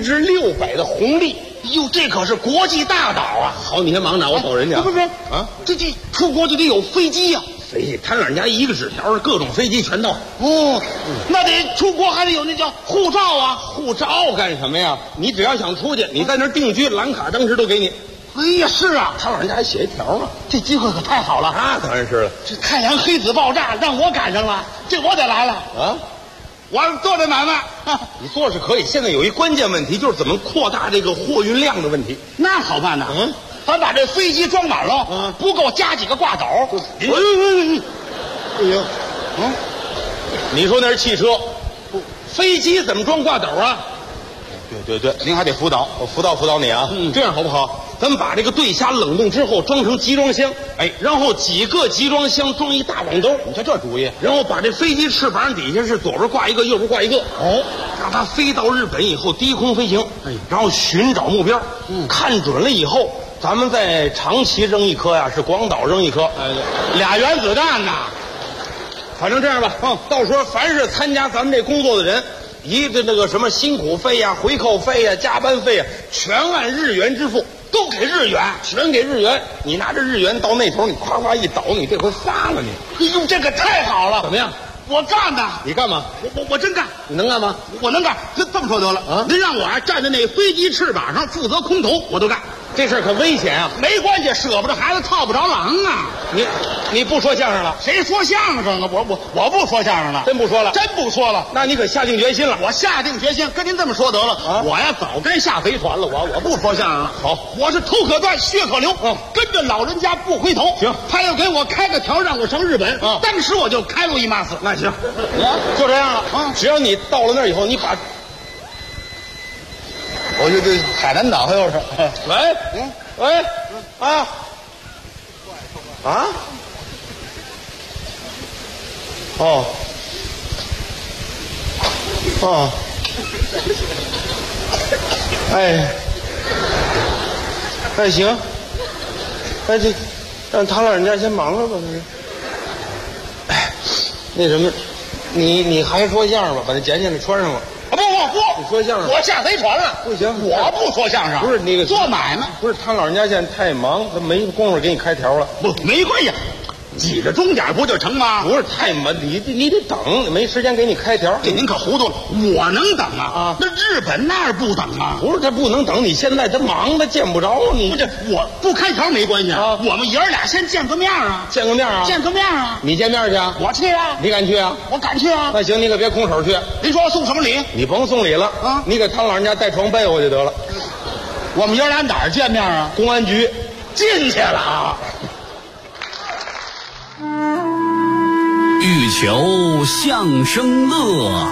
600%的红利。 哟，这可是国际大岛啊！ 好，你先忙着，我走人家。 不是啊，这出国就得有飞机呀。 飞机，他老人家一个纸条，各种飞机全到。 那得出国还得有那叫护照啊！ 护照干什么呀？你只要想出去，你在那儿定居，蓝卡当时都给你。 哎呀，是啊， 他老人家还写一条呢。 这机会可太好了。 那当然是了。 这太阳黑子爆炸让我赶上了，这我得来了啊！我做这买卖， 你做是可以。现在有一关键问题，就是怎么扩大这个货运量的问题。 那好办呐，咱把这飞机装满了，不够加几个挂斗。 不行，你说那是汽车，飞机怎么装挂斗啊？对，您还得辅导，我辅导你啊。这样好不好？咱们把这个对虾冷冻之后装成集装箱，然后几个集装箱装一大网兜。你瞧这主意。然后把这飞机翅膀底下是左边挂一个，右边挂一个。让它飞到日本以后低空飞行，然后寻找目标，看准了以后，咱们在长崎扔一颗呀，是广岛扔一颗，2原子弹呐。反正这样吧，到时候凡是参加咱们这工作的人，那个什么辛苦费呀、回扣费呀、加班费呀，全按日元支付，都给日元，全给日元。你拿着日元到那头，你夸夸一倒，你这回发了你。 哎呦，这个太好了！ 怎么样？ 我干的。 你干嘛？ 我真干。 你能干吗？ 我能干。这么说得了啊！您让我站在那飞机翅膀上负责空投，我都干。 这事儿可危险啊！ 没关系，舍不得孩子套不着狼啊！ 你不说相声了？ 谁说相声啊？我不说相声了， 真不说了， 真不说了。 那你可下定决心了？ 我下定决心，跟您这么说得了啊！我呀早该下贼船了，我不说相声了。 好， 我是头可断，血可流，跟着老人家不回头。 行， 他要给我开个条让我上日本，当时我就开路一马死。 那行，就这样了啊！只要你到了那儿以后，你把。 我就这海南岛又是， 喂，啊，哎，行，这让他老人家先忙着吧，那什么，你还说相声吧，把那捡起来穿上吧。 不， 你说相声， 我下贼船了。 不行， 我不说相声。 不是那个做买卖， 不是他老人家现在太忙，他没工夫给你开条了。 不，没关系， 挤着钟点不就成吗？ 不是太慢，你得等，没时间给你开条。 这您可糊涂了，我能等啊！那日本那儿不等啊？ 不是他不能等，你现在他忙，他见不着你。 不是我不开条没关系啊，我们爷儿俩先见个面啊， 见个面啊， 见个面啊。 你见面去啊？ 我去啊！ 你敢去啊？ 我敢去啊！ 那行，你可别空手去。 您说我送什么礼？ 你甭送礼了啊！你给汤老人家带床被窝就得了。 我们爷儿俩哪儿见面啊？ 公安局进去了啊！ 欲求相声乐，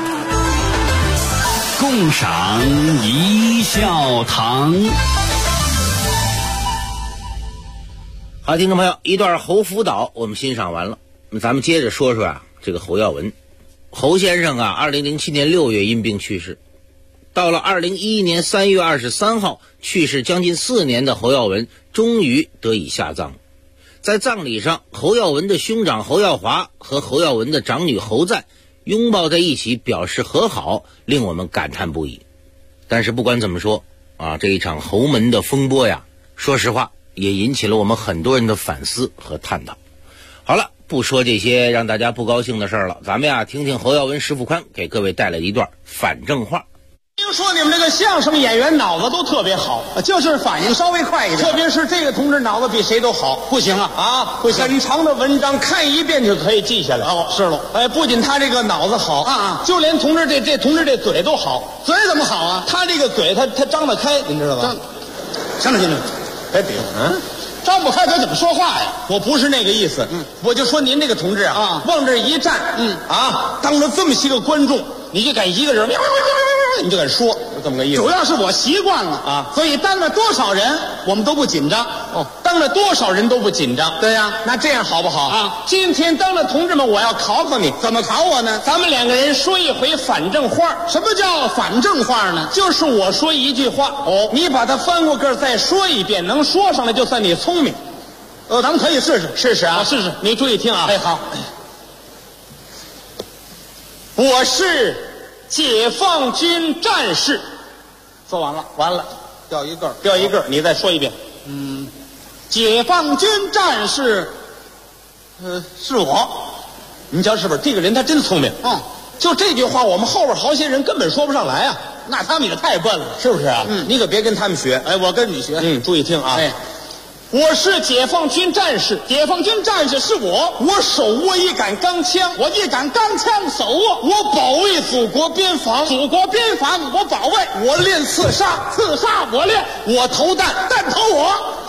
共赏一笑堂。 好，听众朋友，一段侯辅导我们欣赏完了，咱们接着说说啊，这个侯耀文。侯先生啊，2007年6月因病去世。到了2011年3月23号，去世将近4年的侯耀文终于得以下葬。在葬礼上，侯耀文的兄长侯耀华和侯耀文的长女侯赞拥抱在一起表示和好，令我们感叹不已。但是不管怎么说啊，这一场侯门的风波呀，说实话也引起了我们很多人的反思和探讨。好了，不说这些让大家不高兴的事儿了，咱们呀听听侯耀文、石富宽给各位带来的一段反正话。 听说你们这个相声演员脑子都特别好，就是反应稍微快一点，特别是这个同志脑子比谁都好。不行啊，不行，很长的文章看一遍就可以记下来。哦，是喽。哎，不仅他这个脑子好啊，就连同志这同志这嘴都好。嘴怎么好啊？他这个嘴他张得开，您知道吧？行了行了，别比了，张不开他怎么说话呀？我不是那个意思，我就说您这个同志啊，往这一站，当着这么些个观众，你就敢一个人喵喵喵喵。你就敢说，就这么个意思。主要是我习惯了啊，所以当了多少人我们都不紧张。哦，当了多少人都不紧张。对呀，那这样好不好啊？今天当了同志们，我要考考你。怎么考我呢？咱们两个人说一回反正话。什么叫反正话呢？就是我说一句话，哦，你把它翻过个再说一遍，能说上来就算你聪明。咱们可以试试啊，试试。你注意听啊。哎，好。我是解放军战士，说完了，完了，掉一个，你再说一遍。解放军战士，是我。你瞧是不是？这个人他真聪明。就这句话，我们后边好些人根本说不上来啊。那他们也太笨了，是不是啊？你可别跟他们学。哎，我跟你学。注意听啊。哎。我是解放军战士，解放军战士是我手握一杆钢枪，我一杆钢枪手握，我保卫祖国边防，祖国边防我保卫，我练刺杀，刺杀我练，我投弹，弹投我。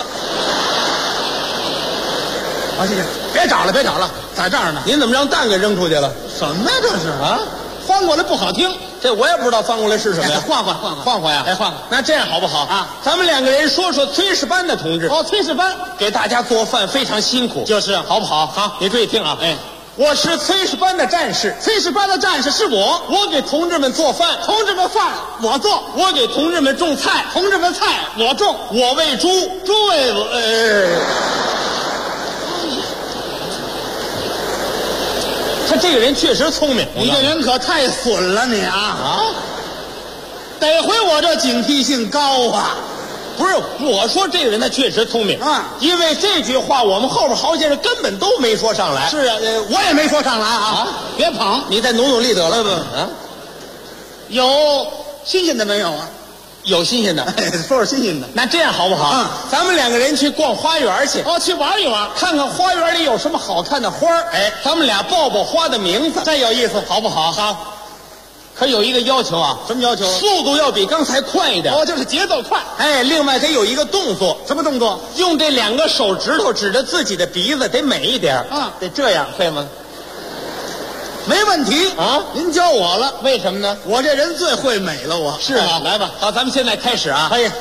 好，谢谢，别找了，在这儿呢。您怎么让弹给扔出去了？什么呀这是啊？翻过来不好听，这我也不知道翻过来是什么呀？换呀！哎，换。那这样好不好啊？咱们两个人说说炊事班的同志。哦，炊事班给大家做饭非常辛苦，就是好不好？好，你注意听啊！哎，我是炊事班的战士，炊事班的战士是我给同志们做饭，同志们饭我做，我给同志们种菜，同志们菜我种，我喂猪，猪喂我。他这个人确实聪明，你这人可太损了你啊！得亏我这警惕性高啊！不是，我说这个人他确实聪明啊，因为这句话我们后边好些人根本都没说上来。是啊，我也没说上来啊！别捧，你再努力得了。有新鲜的没有啊？有新鲜的，说说新鲜的。那这样好不好？咱们两个人去逛花园去。哦，去玩一玩，看看花园里有什么好看的花儿。哎，咱们俩报报花的名字，这有意思，好不好？好。可有一个要求啊。什么要求？速度要比刚才快一点。哦，就是节奏快。哎，另外得有一个动作。什么动作？用这两个手指头指着自己的鼻子，得美一点。得这样，会吗？没问题啊，您教我了。为什么呢？我这人最会美了，我是啊。来吧，好，咱们现在开始啊。可以。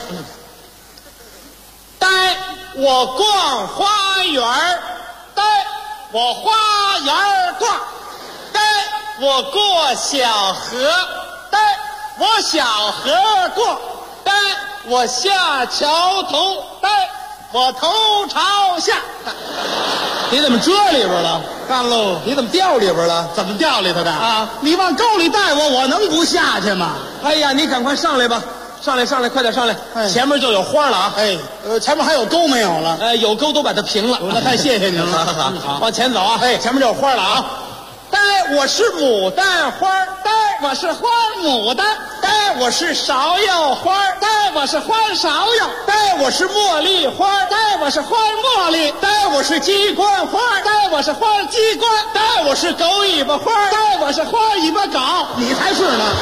带我逛花园，带我花园逛，带我过小河，带我小河过，带我下桥头，带我头朝下。你怎么这里边了？干喽！你怎么掉里边了？怎么掉里头的啊？你往沟里带我，我能不下去吗？哎呀，你赶快上来吧！ 上来，快点上来！前面就有花了啊！ 前面还有沟没有了？ 有沟都把它平了。 那太谢谢您了。 好，往前走啊！前面就有花了啊！ 待我是牡丹花，待我是花牡丹，待我是芍药花，待我是花芍药，待我是茉莉花，待我是花茉莉，待我是鸡冠花，待我是花鸡冠，待我是狗尾巴花，待我是花尾巴狗，你才是呢。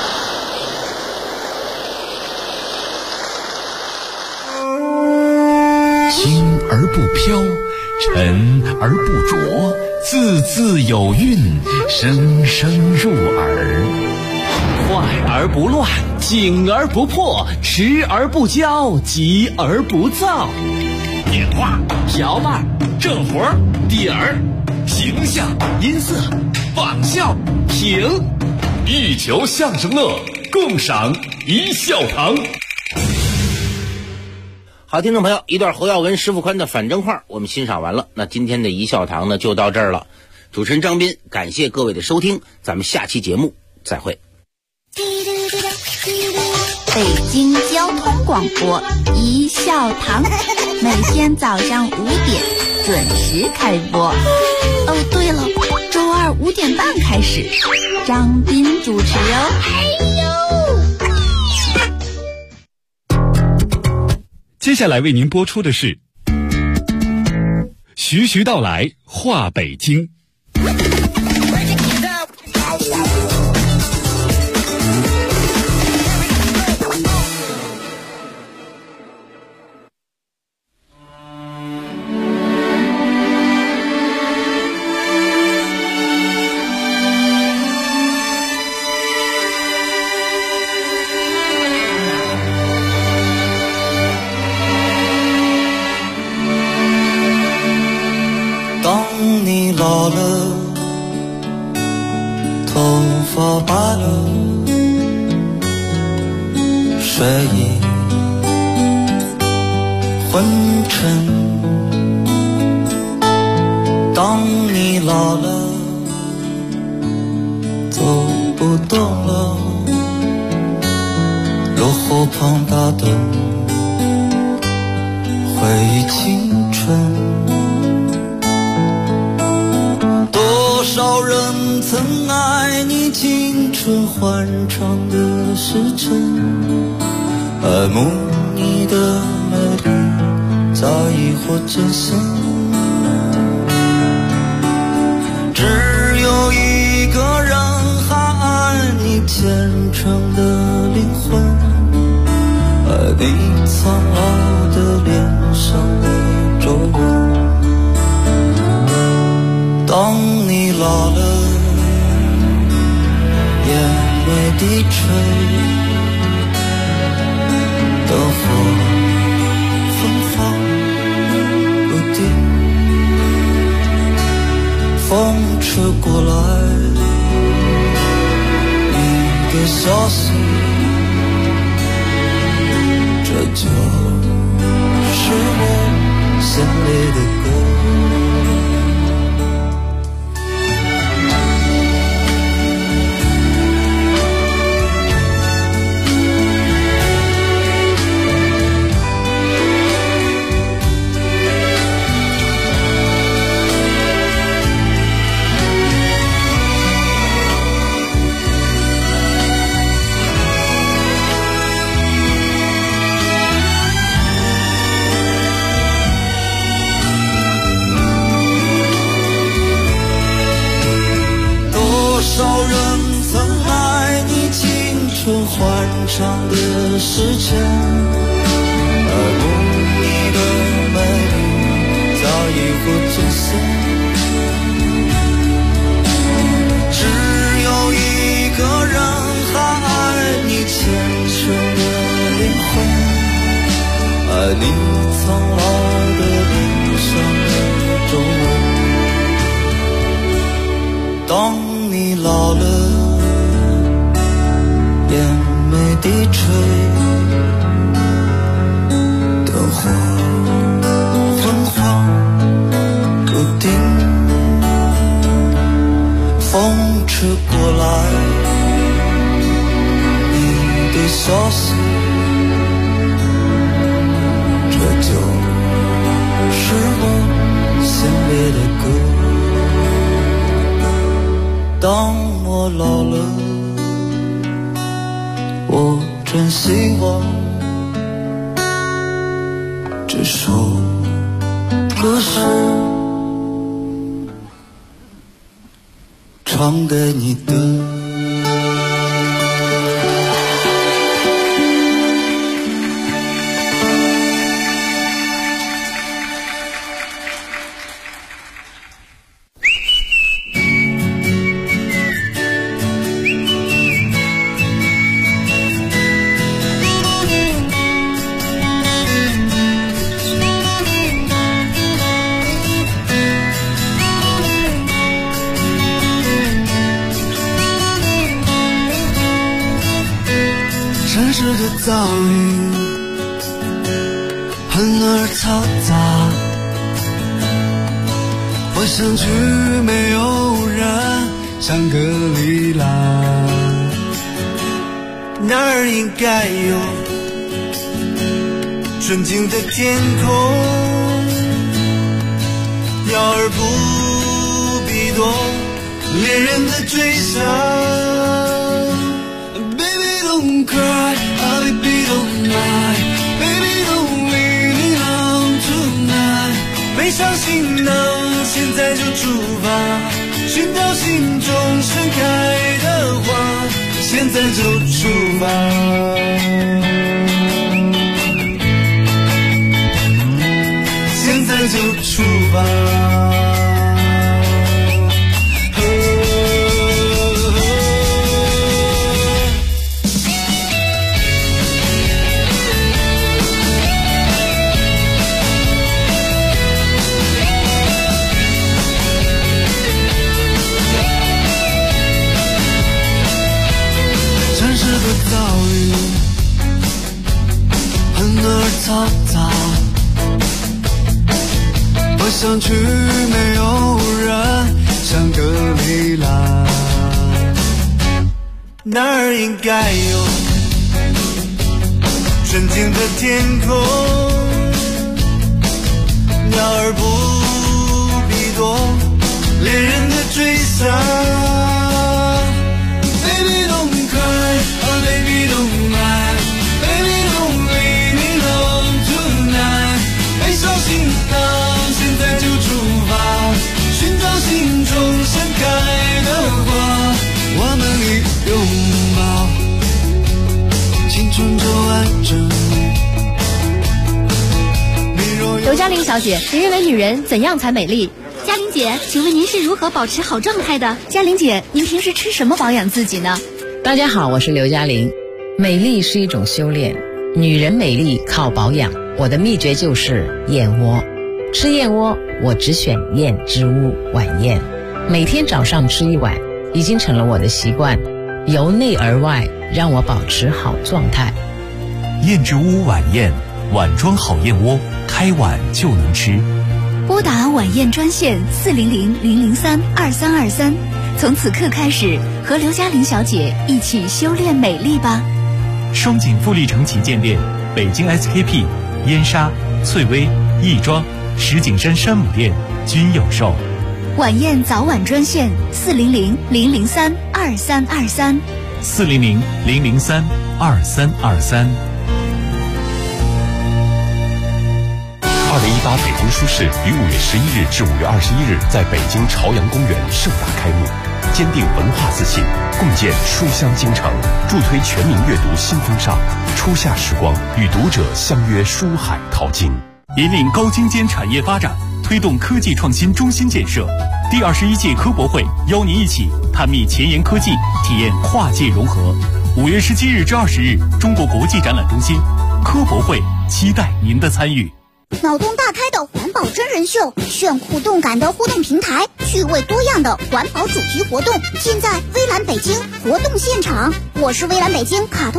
轻而不飘，沉而不浊，字字有韵，声声入耳。 快而不乱，紧而不破，持而不骄，急而不躁。 点画、 瓢把、 正活、点儿、形象、 音色、 仿效、 评， 欲求相声乐，共赏一笑堂。 好，听众朋友，一段侯耀文、石富宽的反正话我们欣赏完了。那今天的一笑堂呢就到这儿了。主持人张斌，感谢各位的收听，咱们下期节目再会。 北京交通广播一笑堂，每天早上5点准时开播。哦，对了，周二5点半开始，张斌主持哦。 接下来为您播出的是徐徐道来话北京。 你老了，头发白了，睡意昏沉。当你老了，走不动了，落后庞大的回忆青春。多少人曾爱你青春欢畅的时辰，爱慕你的美丽，在意或真心。只有一个人还爱你虔诚的灵魂，爱你苍老的脸上的皱纹。当你老了，眼眉低垂，灯火芬芳不定，风吹过来，你的消息，这就是我心里的歌。欢畅的时间，爱慕你的美丽，早已不真实。只有一个人还爱你虔诚的灵魂，爱你苍老的脸上的皱纹。当你老了，眼眉低垂，灯火昏黄不定，风吹过来，你的消息我真希望这首歌是唱给你的。城市的噪音很而嘈杂，我想去没有人香格里拉，那儿应该有纯净的天空，鸟儿不必多恋人的追杀。Don't cry, oh baby don't lie, baby don't leave me alone tonight。 背上行囊，现在就出发，寻找心中盛开的花，现在就出发。现在就出发。噪音很而嘈杂，我想去没有人香格里拉，那儿应该有纯净的天空，鸟儿不必多恋人的追杀。Baby don't cry, oh baby don't lie, baby don't leave me alone tonight。 背上行囊，现在就出发，寻找心中盛开的花，我们一拥抱，青春就完整。 刘嘉玲小姐，您认为女人怎样才美丽？ 嘉玲姐，请问您是如何保持好状态的？嘉玲姐，您平时吃什么保养自己呢？ 大家好，我是刘嘉玲。美丽是一种修炼，女人美丽靠保养。我的秘诀就是燕窝。吃燕窝，我只选燕之屋晚宴，每天早上吃一碗，已经成了我的习惯，由内而外让我保持好状态。 燕之屋晚宴，碗装好燕窝，开碗就能吃。 拨打晚宴专线400-003-2323，从此刻开始和刘嘉玲小姐一起修炼美丽吧。 双井富力城旗舰店、北京 SKP、燕莎、翠微、亦庄、石景山山姆店均有售。 晚宴早晚专线400-003-2323。 400-003-2323。 2018北京书市于5月11日至5月21日在北京朝阳公园盛大开幕，坚定文化自信，共建书香京城，助推全民阅读新风尚。初夏时光，与读者相约书海淘金， 引领高精尖产业发展，推动科技创新中心建设。第21届科博会邀您一起探秘前沿科技，体验跨界融合。5月17日至20日，中国国际展览中心科博会，期待您的参与。 脑洞大开的环保真人秀，炫酷动感的互动平台，趣味多样的环保主题活动，尽在微蓝北京活动现场。我是微蓝北京卡通